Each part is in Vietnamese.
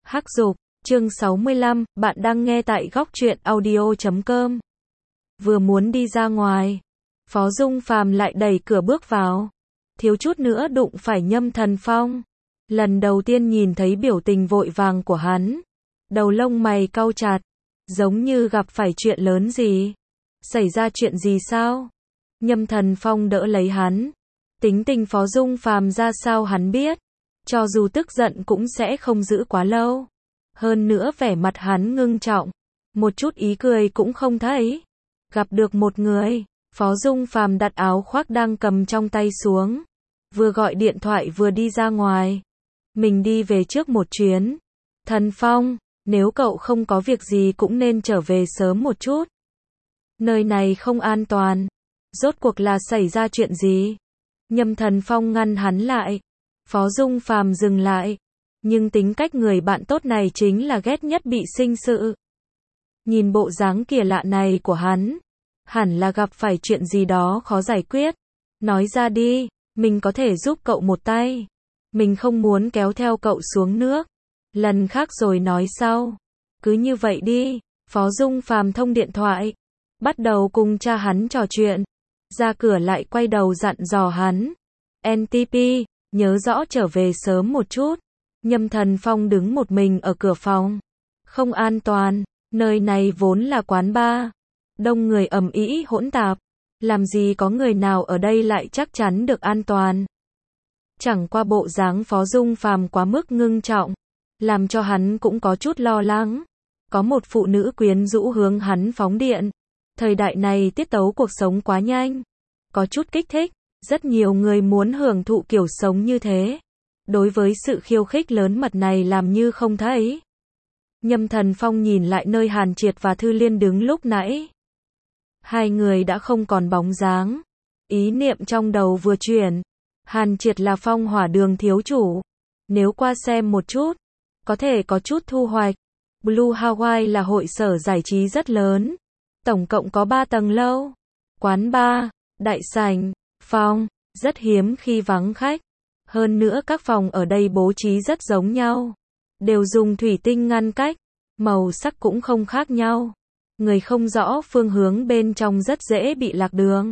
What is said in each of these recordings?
Hắc Dục, chương 65, bạn đang nghe tại góc truyện audio.com. Vừa muốn đi ra ngoài, Phó Dung Phàm lại đẩy cửa bước vào, thiếu chút nữa đụng phải Nhâm Thần Phong. Lần đầu tiên nhìn thấy biểu tình vội vàng của hắn, đầu lông mày cau chặt, giống như gặp phải chuyện lớn gì. Xảy ra chuyện gì sao? Nhâm Thần Phong đỡ lấy hắn. Tính tình Phó Dung Phàm ra sao hắn biết, cho dù tức giận cũng sẽ không giữ quá lâu. Hơn nữa vẻ mặt hắn ngưng trọng, một chút ý cười cũng không thấy. Gặp được một người, Phó Dung Phàm đặt áo khoác đang cầm trong tay xuống, vừa gọi điện thoại vừa đi ra ngoài. Mình đi về trước một chuyến. Thần Phong, nếu cậu không có việc gì cũng nên trở về sớm một chút. Nơi này không an toàn. Rốt cuộc là xảy ra chuyện gì? Nhâm Thần Phong ngăn hắn lại. Phó Dung Phàm dừng lại. Nhưng tính cách người bạn tốt này chính là ghét nhất bị sinh sự. Nhìn bộ dáng kỳ lạ này của hắn, hẳn là gặp phải chuyện gì đó khó giải quyết. Nói ra đi, mình có thể giúp cậu một tay. Mình không muốn kéo theo cậu xuống nước. Lần khác rồi nói sau. Cứ như vậy đi. Phó Dung Phàm thông điện thoại, bắt đầu cùng cha hắn trò chuyện. Ra cửa lại quay đầu dặn dò hắn. NTP, nhớ rõ trở về sớm một chút. Nhâm Thần Phong đứng một mình ở cửa phòng. Không an toàn, nơi này vốn là quán bar. Đông người ầm ĩ hỗn tạp. Làm gì có người nào ở đây lại chắc chắn được an toàn. Chẳng qua bộ dáng Phó Dung Phàm quá mức ngưng trọng, làm cho hắn cũng có chút lo lắng. Có một phụ nữ quyến rũ hướng hắn phóng điện. Thời đại này tiết tấu cuộc sống quá nhanh, có chút kích thích, rất nhiều người muốn hưởng thụ kiểu sống như thế. Đối với sự khiêu khích lớn mật này làm như không thấy. Nhâm Thần Phong nhìn lại nơi Hàn Triệt và Thư Liên đứng lúc nãy. Hai người đã không còn bóng dáng. Ý niệm trong đầu vừa chuyển. Hàn Triệt là Phong Hỏa Đường thiếu chủ. Nếu qua xem một chút, có thể có chút thu hoạch. Blue Hawaii là hội sở giải trí rất lớn. Tổng cộng có 3 tầng lâu. Quán bar, đại sảnh, phòng, rất hiếm khi vắng khách. Hơn nữa các phòng ở đây bố trí rất giống nhau. Đều dùng thủy tinh ngăn cách. Màu sắc cũng không khác nhau. Người không rõ phương hướng bên trong rất dễ bị lạc đường.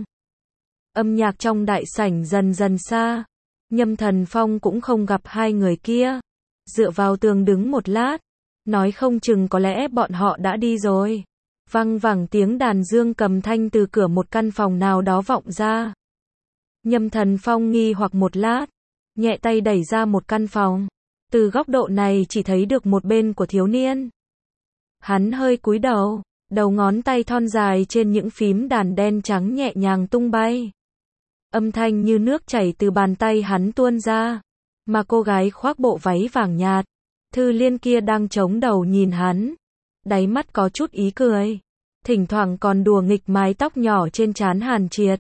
Âm nhạc trong đại sảnh dần dần xa. Nhâm Thần Phong cũng không gặp hai người kia. Dựa vào tường đứng một lát. Nói không chừng có lẽ bọn họ đã đi rồi. Văng vẳng tiếng đàn dương cầm thanh từ cửa một căn phòng nào đó vọng ra. Nhâm Thần Phong nghi hoặc một lát, nhẹ tay đẩy ra một căn phòng. Từ góc độ này chỉ thấy được một bên của thiếu niên. Hắn hơi cúi đầu, đầu ngón tay thon dài trên những phím đàn đen trắng nhẹ nhàng tung bay. Âm thanh như nước chảy từ bàn tay hắn tuôn ra. Mà cô gái khoác bộ váy vàng nhạt, Thư Liên kia đang chống đầu nhìn hắn. Đáy mắt có chút ý cười. Thỉnh thoảng còn đùa nghịch mái tóc nhỏ trên trán Hàn Triệt.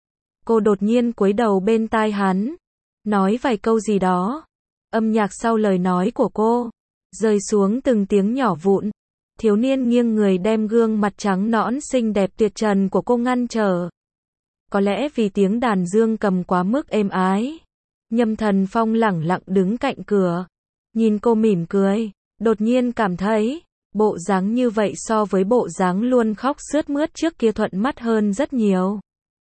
Cô đột nhiên cúi đầu bên tai hắn, nói vài câu gì đó. Âm nhạc sau lời nói của cô rơi xuống từng tiếng nhỏ vụn. Thiếu niên nghiêng người đem gương mặt trắng nõn xinh đẹp tuyệt trần của cô ngăn trở. Có lẽ vì tiếng đàn dương cầm quá mức êm ái. Nhâm Thần Phong lẳng lặng đứng cạnh cửa, nhìn cô mỉm cười, đột nhiên cảm thấy bộ dáng như vậy so với bộ dáng luôn khóc sướt mướt trước kia thuận mắt hơn rất nhiều.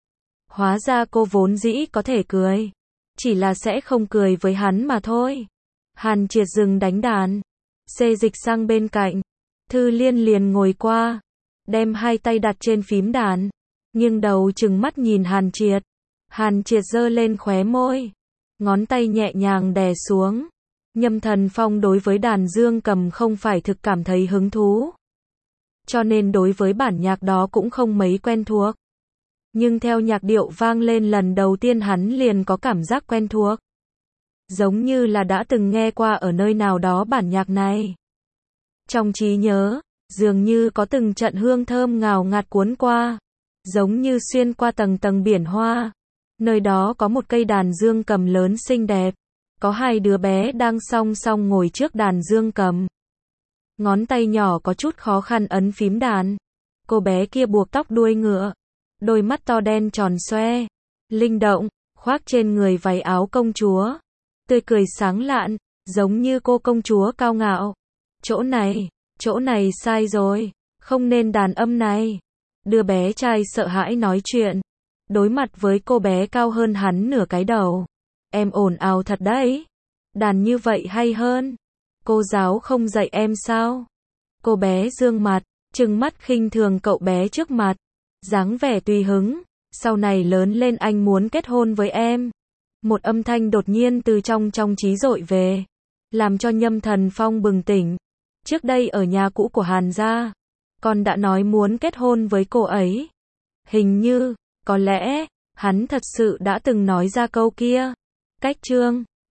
Hóa ra cô vốn dĩ có thể cười, chỉ là sẽ không cười với hắn mà thôi. Hàn Triệt dừng đánh đàn, xê dịch sang bên cạnh. Thư Liên liền ngồi qua, đem hai tay đặt trên phím đàn, nghiêng đầu trừng mắt nhìn Hàn Triệt. Hàn Triệt giơ lên khóe môi, ngón tay nhẹ nhàng đè xuống. Nhâm Thần Phong đối với đàn dương cầm không phải thực cảm thấy hứng thú, cho nên đối với bản nhạc đó cũng không mấy quen thuộc. Nhưng theo nhạc điệu vang lên lần đầu tiên hắn liền có cảm giác quen thuộc. Giống như là đã từng nghe qua ở nơi nào đó bản nhạc này. Trong trí nhớ, dường như có từng trận hương thơm ngào ngạt cuốn qua. Giống như xuyên qua tầng tầng biển hoa. Nơi đó có một cây đàn dương cầm lớn xinh đẹp. Có hai đứa bé đang song song ngồi trước đàn dương cầm. Ngón tay nhỏ có chút khó khăn ấn phím đàn. Cô bé kia buộc tóc đuôi ngựa. Đôi mắt to đen tròn xoe, linh động, khoác trên người váy áo công chúa. Tươi cười sáng lạn, giống như cô công chúa cao ngạo. chỗ này sai rồi, không nên đàn âm này. Đứa bé trai sợ hãi nói chuyện, đối mặt với cô bé cao hơn hắn nửa cái đầu. Em ồn ào thật đấy, đàn như vậy hay hơn. Cô giáo không dạy em sao? Cô bé dương mặt, trừng mắt khinh thường cậu bé trước mặt, dáng vẻ tùy hứng, sau này lớn lên anh muốn kết hôn với em. Một âm thanh đột nhiên từ trong trí dội về, làm cho Nhâm Thần Phong bừng tỉnh. Trước đây ở nhà cũ của Hàn gia, con đã nói muốn kết hôn với cô ấy. Hình như, có lẽ, hắn thật sự đã từng nói ra câu kia. Cách chương